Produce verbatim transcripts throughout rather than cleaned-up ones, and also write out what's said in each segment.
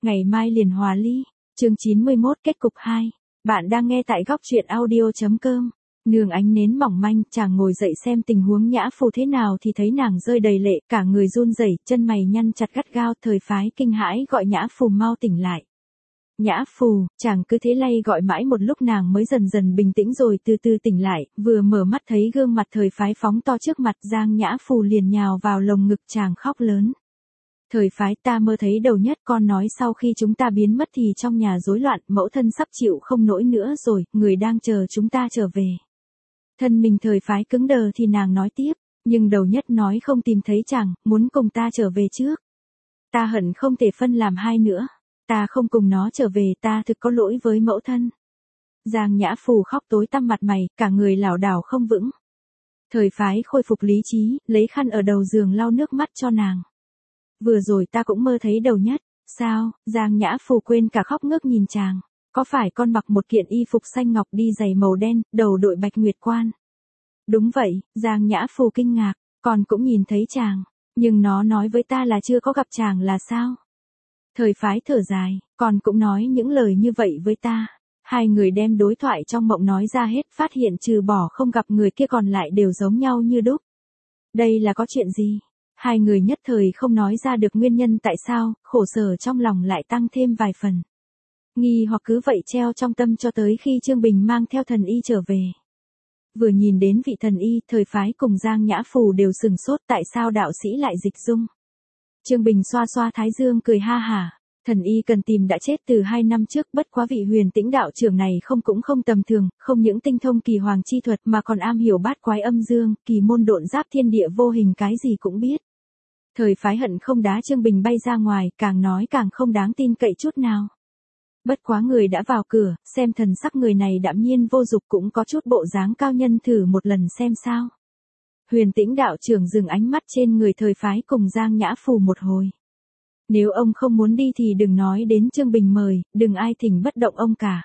Ngày mai liền hòa ly. Chương chín mươi mốt kết cục hai. Bạn đang nghe tại góc truyện audio chấm com. Nương ánh nến mỏng manh, chàng ngồi dậy xem tình huống Nhã Phù thế nào thì thấy nàng rơi đầy lệ, cả người run rẩy, chân mày nhăn chặt gắt gao. Thời Phái kinh hãi gọi Nhã Phù mau tỉnh lại. Nhã Phù, chàng cứ thế lay gọi mãi một lúc nàng mới dần dần bình tĩnh rồi từ từ tỉnh lại, vừa mở mắt thấy gương mặt Thời Phái phóng to trước mặt, Giang Nhã Phù liền nhào vào lồng ngực chàng khóc lớn. Thời Phái, ta mơ thấy Đầu Nhất con nói sau khi chúng ta biến mất thì trong nhà rối loạn, mẫu thân sắp chịu không nổi nữa rồi, người đang chờ chúng ta trở về. Thân mình Thời Phái cứng đờ thì nàng nói tiếp, nhưng Đầu Nhất nói không tìm thấy chàng, muốn cùng ta trở về trước. Ta hận không thể phân làm hai nữa. Ta không cùng nó trở về, ta thực có lỗi với mẫu thân. Giang Nhã Phù khóc tối tăm mặt mày, cả người lảo đảo không vững. Thời Phái khôi phục lý trí, lấy khăn ở đầu giường lau nước mắt cho nàng. Vừa rồi ta cũng mơ thấy Đầu Nhất. Sao? Giang Nhã Phù quên cả khóc ngước nhìn chàng. Có phải con mặc một kiện y phục xanh ngọc đi giày màu đen, đầu đội bạch nguyệt quan? Đúng vậy, Giang Nhã Phù kinh ngạc, con cũng nhìn thấy chàng. Nhưng nó nói với ta là chưa có gặp chàng là sao? Thời Phái thở dài, con cũng nói những lời như vậy với ta. Hai người đem đối thoại trong mộng nói ra hết, phát hiện trừ bỏ không gặp người kia còn lại đều giống nhau như đúc. Đây là có chuyện gì? Hai người nhất thời không nói ra được nguyên nhân tại sao, khổ sở trong lòng lại tăng thêm vài phần. Nghi hoặc cứ vậy treo trong tâm cho tới khi Trương Bình mang theo thần y trở về. Vừa nhìn đến vị thần y, Thời Phái cùng Giang Nhã Phù đều sừng sốt tại sao đạo sĩ lại dịch dung. Trương Bình xoa xoa thái dương cười ha hả, thần y cần tìm đã chết từ hai năm trước, bất quá vị Huyền Tĩnh đạo trưởng này không cũng không tầm thường, không những tinh thông kỳ hoàng chi thuật mà còn am hiểu bát quái âm dương, kỳ môn độn giáp thiên địa vô hình cái gì cũng biết. Thời Phái hận không đá Trương Bình bay ra ngoài, càng nói càng không đáng tin cậy chút nào. Bất quá người đã vào cửa, xem thần sắc người này đạm nhiên vô dục cũng có chút bộ dáng cao nhân, thử một lần xem sao. Huyền Tĩnh đạo trưởng dừng ánh mắt trên người Thời Phái cùng Giang Nhã Phù một hồi. Nếu ông không muốn đi thì đừng nói đến Trương Bình mời, đừng ai thỉnh bất động ông cả.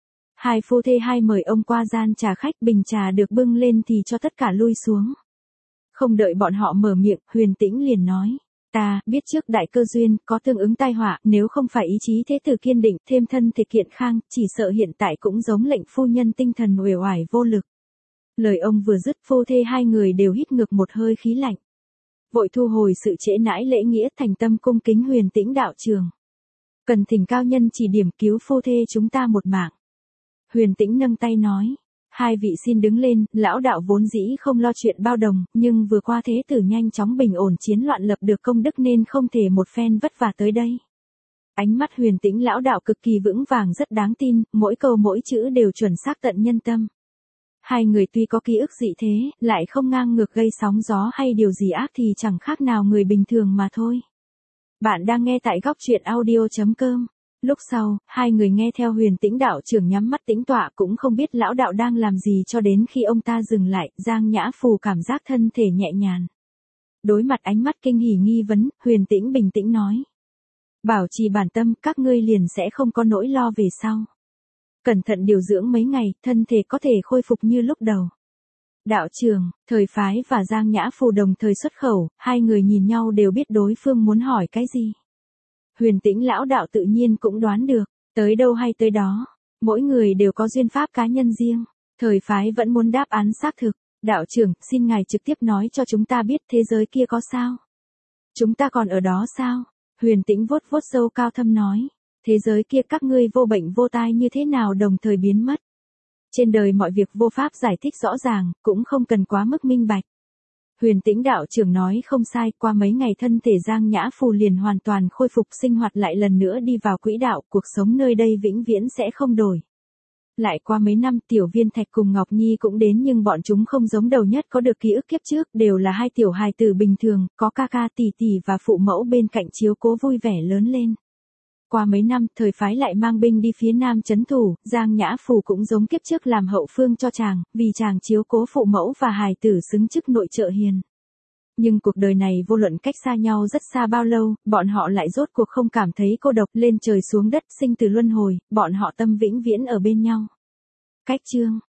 Hai phu thê hai mời ông qua gian trà khách, bình trà được bưng lên thì cho tất cả lui xuống. Không đợi bọn họ mở miệng, Huyền Tĩnh liền nói, ta biết trước đại cơ duyên, có tương ứng tai họa, nếu không phải ý chí thế tử kiên định, thêm thân thể kiện khang, chỉ sợ hiện tại cũng giống lệnh phu nhân tinh thần uể oải vô lực. Lời ông vừa dứt, phu thê hai người đều hít ngược một hơi khí lạnh. Vội thu hồi sự trễ nãi lễ nghĩa, thành tâm cung kính Huyền Tĩnh đạo trường. Cần thỉnh cao nhân chỉ điểm cứu phu thê chúng ta một mạng. Huyền Tĩnh nâng tay nói, hai vị xin đứng lên, lão đạo vốn dĩ không lo chuyện bao đồng, nhưng vừa qua thế tử nhanh chóng bình ổn chiến loạn lập được công đức nên không thể một phen vất vả tới đây. Ánh mắt Huyền Tĩnh lão đạo cực kỳ vững vàng rất đáng tin, mỗi câu mỗi chữ đều chuẩn xác tận nhân tâm. Hai người tuy có ký ức dị thế, lại không ngang ngược gây sóng gió hay điều gì ác thì chẳng khác nào người bình thường mà thôi. Bạn đang nghe tại góc truyện audio chấm com. Lúc sau, hai người nghe theo Huyền Tĩnh đạo trưởng nhắm mắt tĩnh tọa, cũng không biết lão đạo đang làm gì cho đến khi ông ta dừng lại, Giang Nhã Phù cảm giác thân thể nhẹ nhàng. Đối mặt ánh mắt kinh hỉ nghi vấn, Huyền Tĩnh bình tĩnh nói. Bảo trì bản tâm, các ngươi liền sẽ không có nỗi lo về sau. Cẩn thận điều dưỡng mấy ngày, thân thể có thể khôi phục như lúc đầu. Đạo trưởng, Thời Phái và Giang Nhã Phù đồng thời xuất khẩu, hai người nhìn nhau đều biết đối phương muốn hỏi cái gì. Huyền Tĩnh lão đạo tự nhiên cũng đoán được, tới đâu hay tới đó, mỗi người đều có duyên pháp cá nhân riêng. Thời Phái vẫn muốn đáp án xác thực, đạo trưởng, xin ngài trực tiếp nói cho chúng ta biết thế giới kia có sao? Chúng ta còn ở đó sao? Huyền Tĩnh vuốt vuốt râu cao thâm nói, thế giới kia các ngươi vô bệnh vô tai như thế nào đồng thời biến mất? Trên đời mọi việc vô pháp giải thích rõ ràng, cũng không cần quá mức minh bạch. Huyền Tĩnh đạo trưởng nói không sai, qua mấy ngày thân thể Giang Nhã Phù liền hoàn toàn khôi phục, sinh hoạt lại lần nữa đi vào quỹ đạo, cuộc sống nơi đây vĩnh viễn sẽ không đổi. Lại qua mấy năm, Tiểu Viên Thạch cùng Ngọc Nhi cũng đến nhưng bọn chúng không giống Đầu Nhất có được ký ức kiếp trước, đều là hai tiểu hài tử bình thường, có ca ca tỷ tỷ và phụ mẫu bên cạnh chiếu cố vui vẻ lớn lên. Qua mấy năm, Thời Phái lại mang binh đi phía Nam trấn thủ, Giang Nhã Phù cũng giống kiếp trước làm hậu phương cho chàng, vì chàng chiếu cố phụ mẫu và hài tử xứng chức nội trợ hiền. Nhưng cuộc đời này vô luận cách xa nhau rất xa bao lâu, bọn họ lại rốt cuộc không cảm thấy cô độc, lên trời xuống đất, sinh từ luân hồi, bọn họ tâm vĩnh viễn ở bên nhau. Cách chương